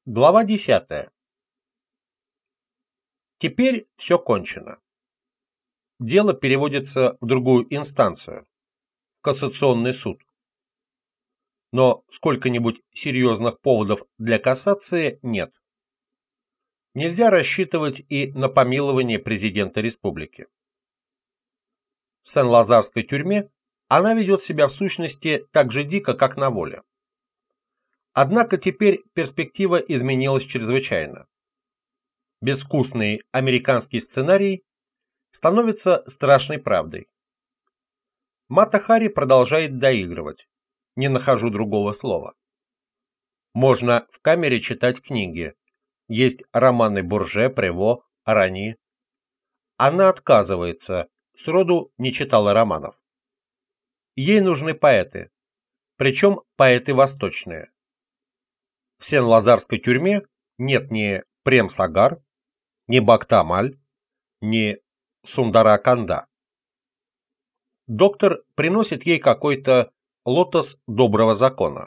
Глава 10. Теперь все кончено. Дело переводится в другую инстанцию, в кассационный суд. Но сколько-нибудь серьезных поводов для кассации нет. Нельзя рассчитывать и на помилование президента республики. В Сен-Лазарской тюрьме она ведет себя в сущности так же дико, как на воле. Однако теперь перспектива изменилась чрезвычайно. Безвкусный американский сценарий становится страшной правдой. Мата Хари продолжает доигрывать. Не нахожу другого слова. Можно в камере читать книги. Есть романы Бурже, Прево, Арани. Она отказывается, сроду не читала романов. Ей нужны поэты, причем поэты восточные. В Сен-Лазарской тюрьме нет ни Прем-Сагар, ни Бахта-Амаль, ни Сундара-Канда. Доктор приносит ей какой-то лотос доброго закона.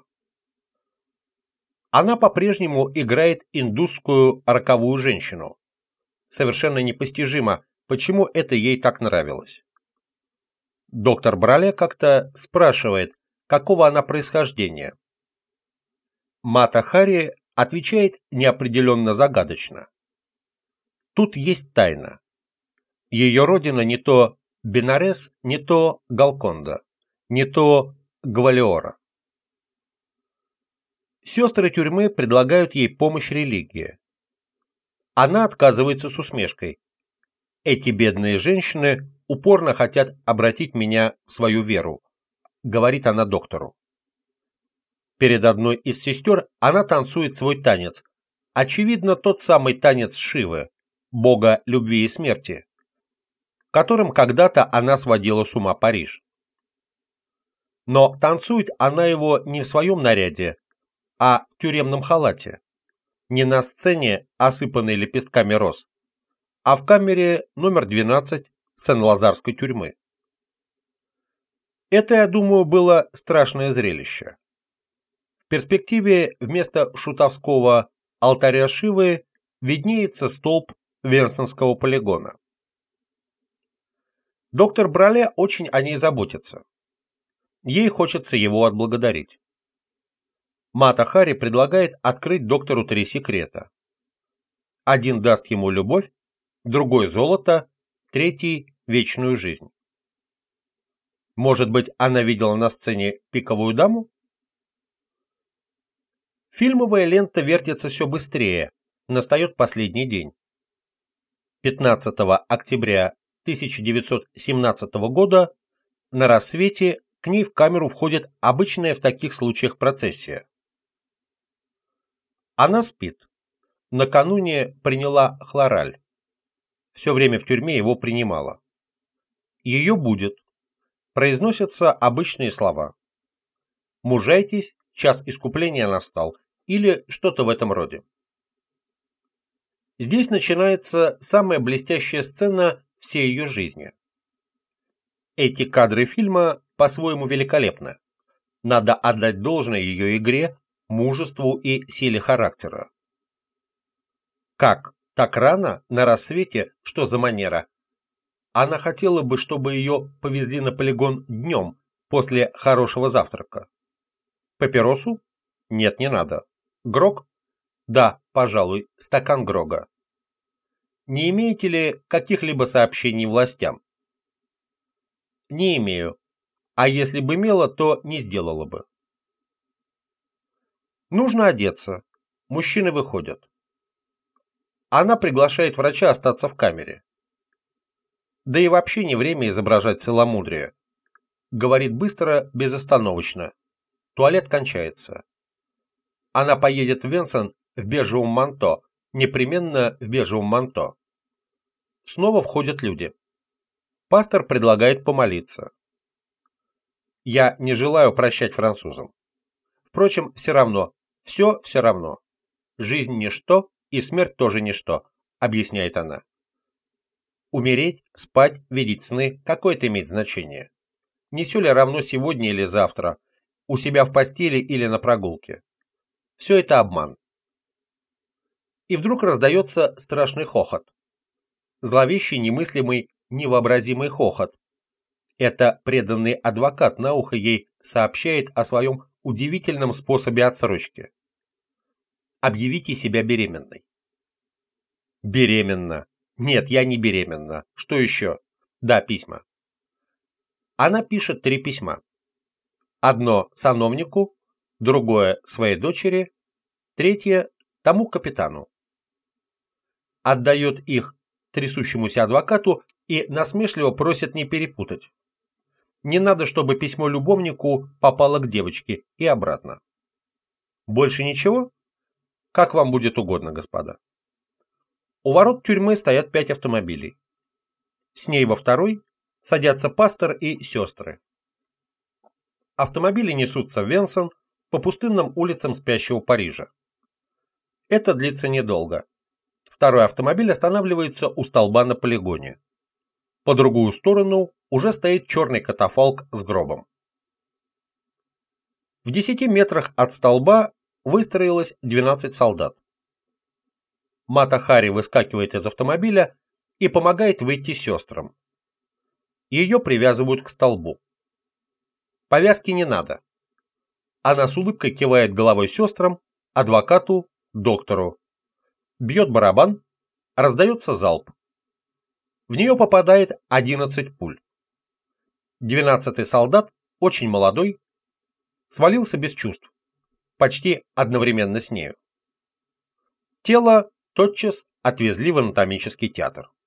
Она по-прежнему играет индусскую роковую женщину. Совершенно непостижимо, почему это ей так нравилось. Доктор Брале как-то спрашивает, какого она происхождения. Мата Хари отвечает неопределенно загадочно. Тут есть тайна. Ее родина не то Бенарес, не то Галконда, не то Гвалиора. Сестры тюрьмы предлагают ей помощь религии. Она отказывается с усмешкой. Эти бедные женщины упорно хотят обратить меня в свою веру, говорит она доктору. Перед одной из сестер она танцует свой танец. Очевидно, тот самый танец Шивы, бога любви и смерти, которым когда-то она сводила с ума Париж. Но танцует она его не в своем наряде, а в тюремном халате, не на сцене, осыпанной лепестками роз, а в камере номер 12 Сен-Лазарской тюрьмы. Это, я думаю, было страшное зрелище. В перспективе вместо шутовского алтаря Шивы виднеется столб Венсенского полигона. Доктор Брале очень о ней заботится. Ей хочется его отблагодарить. Мата Хари предлагает открыть доктору 3 секрета. Один даст ему любовь, другой золото, третий вечную жизнь. Может быть, она видела на сцене пиковую даму? Фильмовая лента вертится все быстрее, настает последний день. 15 октября 1917 года на рассвете к ней в камеру входит обычная в таких случаях процессия. Она спит. Накануне приняла хлораль. Все время в тюрьме его принимала. Ее будет. Произносятся обычные слова. «Мужайтесь, час искупления настал» или что-то в этом роде. Здесь начинается самая блестящая сцена всей ее жизни. Эти кадры фильма по-своему великолепны. Надо отдать должное ее игре, мужеству и силе характера. Как? Так рано? На рассвете? Что за манера? Она хотела бы, чтобы ее повезли на полигон днем, после хорошего завтрака. Папиросу? Нет, не надо. Грог? Да, пожалуй, стакан Грога. Не имеете ли каких-либо сообщений властям? Не имею. А если бы имела, то не сделала бы. Нужно одеться. Мужчины выходят. Она приглашает врача остаться в камере. Да и вообще не время изображать целомудрие. Говорит быстро, безостановочно. Туалет кончается. Она поедет в Венсен в бежевом манто, непременно в бежевом манто. Снова входят люди. Пастор предлагает помолиться. Я не желаю прощать французам. Впрочем, все равно, все равно. Жизнь ничто, и смерть тоже ничто, объясняет она. Умереть, спать, видеть сны, какое это имеет значение? Не все ли равно сегодня или завтра, у себя в постели или на прогулке? Все это обман. и вдруг раздается страшный хохот. Зловещий, немыслимый, невообразимый хохот. Это преданный адвокат на ухо ей сообщает о своем удивительном способе отсрочки. Объявите себя беременной. Беременна. Нет, я не беременна. Что еще? Да, письма. Она пишет 3 письма. Одно сановнику, другое своей дочери, третье тому капитану. Отдает их трясущемуся адвокату и насмешливо просит не перепутать. Не надо, чтобы письмо любовнику попало к девочке и обратно. Больше ничего? Как вам будет угодно, господа. У ворот тюрьмы стоят 5 автомобилей. С ней во второй садятся пастор и сестры. Автомобили несутся в Венсон по пустынным улицам спящего Парижа. Это длится недолго. Второй автомобиль останавливается у столба на полигоне. По другую сторону уже стоит черный катафалк с гробом. В 10 метрах от столба выстроилось 12 солдат. Мата Хари выскакивает из автомобиля и помогает выйти сестрам. Ее привязывают к столбу. Повязки не надо. Она с улыбкой кивает головой сестрам, адвокату, доктору. Бьет барабан, раздается залп. В нее попадает 11 пуль. 12-й солдат, очень молодой, свалился без чувств, почти одновременно с нею. Тело тотчас отвезли в анатомический театр.